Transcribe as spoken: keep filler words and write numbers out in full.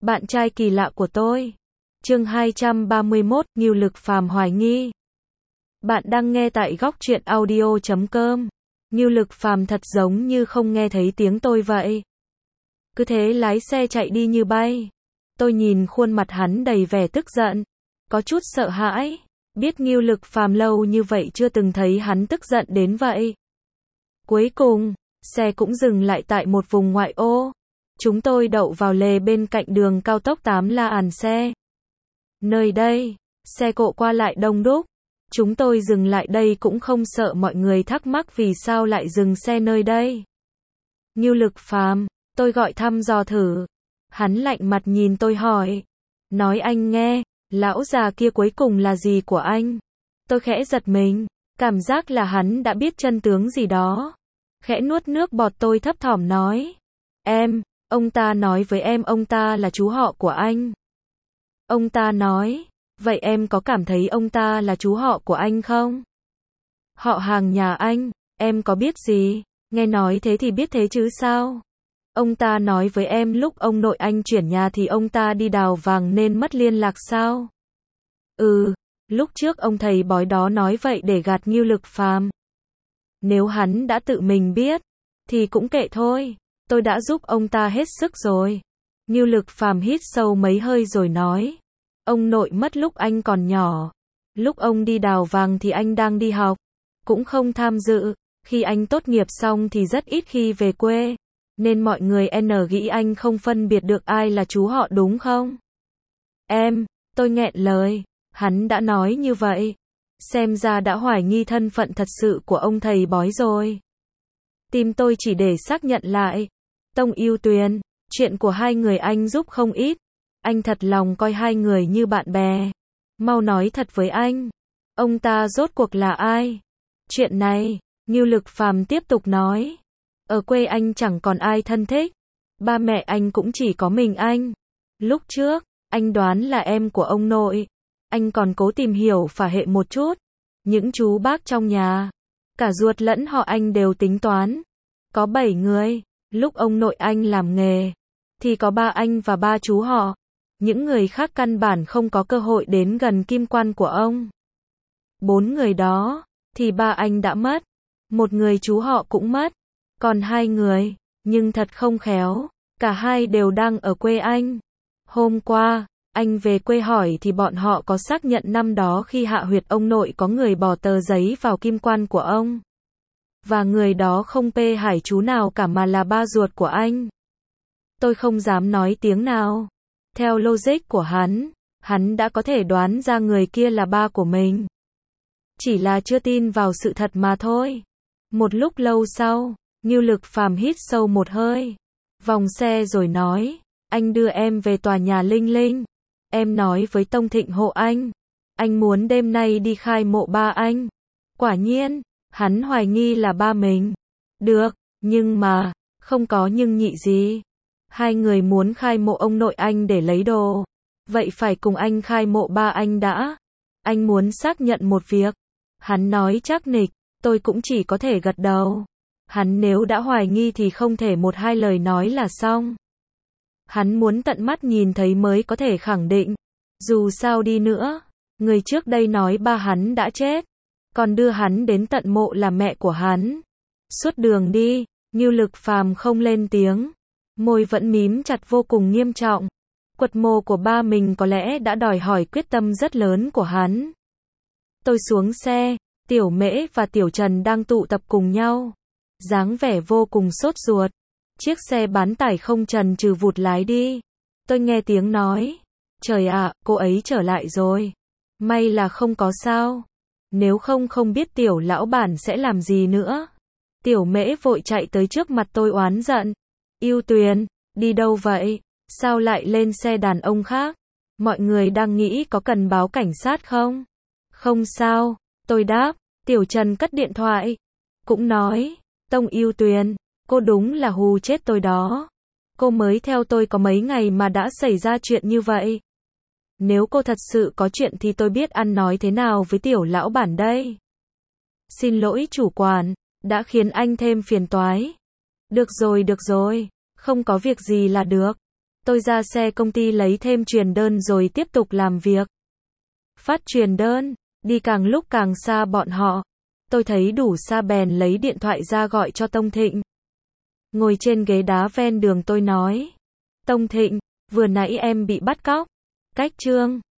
Bạn trai kỳ lạ của tôi. Chương hai trăm ba mươi mốt, Ngưu Lực Phàm hoài nghi. Bạn đang nghe tại góc truyện audio chấm com. Ngưu Lực Phàm thật giống như không nghe thấy tiếng tôi vậy. Cứ thế lái xe chạy đi như bay. Tôi nhìn khuôn mặt hắn đầy vẻ tức giận, có chút sợ hãi, biết Ngưu Lực Phàm lâu như vậy chưa từng thấy hắn tức giận đến vậy. Cuối cùng, xe cũng dừng lại tại một vùng ngoại ô. Chúng tôi đậu vào lề bên cạnh đường cao tốc tám làn xe. Nơi đây, xe cộ qua lại đông đúc. Chúng tôi dừng lại đây cũng không sợ mọi người thắc mắc vì sao lại dừng xe nơi đây. Ngưu Lực Phàm, tôi gọi thăm dò thử. Hắn lạnh mặt nhìn tôi hỏi. Nói anh nghe, lão già kia cuối cùng là gì của anh? Tôi khẽ giật mình, cảm giác là hắn đã biết chân tướng gì đó. Khẽ nuốt nước bọt tôi thấp thỏm nói. Em, ông ta nói với em ông ta là chú họ của anh. Ông ta nói, vậy em có cảm thấy ông ta là chú họ của anh không? Họ hàng nhà anh, em có biết gì? Nghe nói thế thì biết thế chứ sao? Ông ta nói với em lúc ông nội anh chuyển nhà thì ông ta đi đào vàng nên mất liên lạc sao? Ừ, lúc trước ông thầy bói đó nói vậy để gạt Ngưu Lực Phàm. Nếu hắn đã tự mình biết, thì cũng kệ thôi, tôi đã giúp ông ta hết sức rồi. Ngưu Lực Phàm hít sâu mấy hơi rồi nói, ông nội mất lúc anh còn nhỏ. Lúc ông đi đào vàng thì anh đang đi học, cũng không tham dự. Khi anh tốt nghiệp xong thì rất ít khi về quê, nên mọi người N nghĩ anh không phân biệt được ai là chú họ đúng không? Em, tôi nghẹn lời, hắn đã nói như vậy. Xem ra đã hoài nghi thân phận thật sự của ông thầy bói rồi. Tìm tôi chỉ để xác nhận lại. Tông Yêu Tuyền, chuyện của hai người anh giúp không ít. Anh thật lòng coi hai người như bạn bè. Mau nói thật với anh. Ông ta rốt cuộc là ai? Chuyện này, Ngưu Lực Phàm tiếp tục nói. Ở quê anh chẳng còn ai thân thích. Ba mẹ anh cũng chỉ có mình anh. Lúc trước, anh đoán là em của ông nội. Anh còn cố tìm hiểu phả hệ một chút. Những chú bác trong nhà, cả ruột lẫn họ anh đều tính toán. Có bảy người. Lúc ông nội anh làm nghề, thì có ba anh và ba chú họ. Những người khác căn bản không có cơ hội đến gần kim quan của ông. Bốn người đó, thì ba anh đã mất. Một người chú họ cũng mất. Còn hai người, nhưng thật không khéo, cả hai đều đang ở quê anh. Hôm qua, anh về quê hỏi thì bọn họ có xác nhận năm đó khi hạ huyệt ông nội có người bỏ tờ giấy vào kim quan của ông. Và người đó không pê hải chú nào cả mà là ba ruột của anh. Tôi không dám nói tiếng nào. Theo logic của hắn, hắn đã có thể đoán ra người kia là ba của mình. Chỉ là chưa tin vào sự thật mà thôi. Một lúc lâu sau, Ngưu Lực Phàm hít sâu một hơi, vòng xe rồi nói, anh đưa em về tòa nhà Linh Linh. Em nói với Tông Thịnh hộ anh. Anh muốn đêm nay đi khai mộ ba anh. Quả nhiên, hắn hoài nghi là ba mình. Được, nhưng mà, không có nhưng nhị gì. Hai người muốn khai mộ ông nội anh để lấy đồ. Vậy phải cùng anh khai mộ ba anh đã. Anh muốn xác nhận một việc. Hắn nói chắc nịch, tôi cũng chỉ có thể gật đầu. Hắn nếu đã hoài nghi thì không thể một hai lời nói là xong. Hắn muốn tận mắt nhìn thấy mới có thể khẳng định. Dù sao đi nữa, người trước đây nói ba hắn đã chết, còn đưa hắn đến tận mộ là mẹ của hắn. Suốt đường đi, Ngưu Lực Phàm không lên tiếng, môi vẫn mím chặt vô cùng nghiêm trọng. Quật mộ của ba mình có lẽ đã đòi hỏi quyết tâm rất lớn của hắn. Tôi xuống xe, Tiểu Mễ và Tiểu Trần đang tụ tập cùng nhau, dáng vẻ vô cùng sốt ruột. Chiếc xe bán tải không chần chừ vụt lái đi. Tôi nghe tiếng nói, trời ạ, cô ấy trở lại rồi. May là không có sao. Nếu không không biết tiểu lão bản sẽ làm gì nữa. Tiểu Mễ vội chạy tới trước mặt tôi oán giận. Yêu Tuyền, đi đâu vậy? Sao lại lên xe đàn ông khác? Mọi người đang nghĩ có cần báo cảnh sát không? Không sao, tôi đáp. Tiểu Trần cất điện thoại, cũng nói, Tông Yêu Tuyền, cô đúng là hù chết tôi đó. Cô mới theo tôi có mấy ngày mà đã xảy ra chuyện như vậy. Nếu cô thật sự có chuyện thì tôi biết ăn nói thế nào với tiểu lão bản đây. Xin lỗi chủ quản, đã khiến anh thêm phiền toái. Được rồi được rồi, không có việc gì là được. Tôi ra xe công ty lấy thêm truyền đơn rồi tiếp tục làm việc. Phát truyền đơn, đi càng lúc càng xa bọn họ. Tôi thấy đủ xa bèn lấy điện thoại ra gọi cho Tông Thịnh. Ngồi trên ghế đá ven đường tôi nói. Tông Thịnh, vừa nãy em bị bắt cóc. Cách Trương.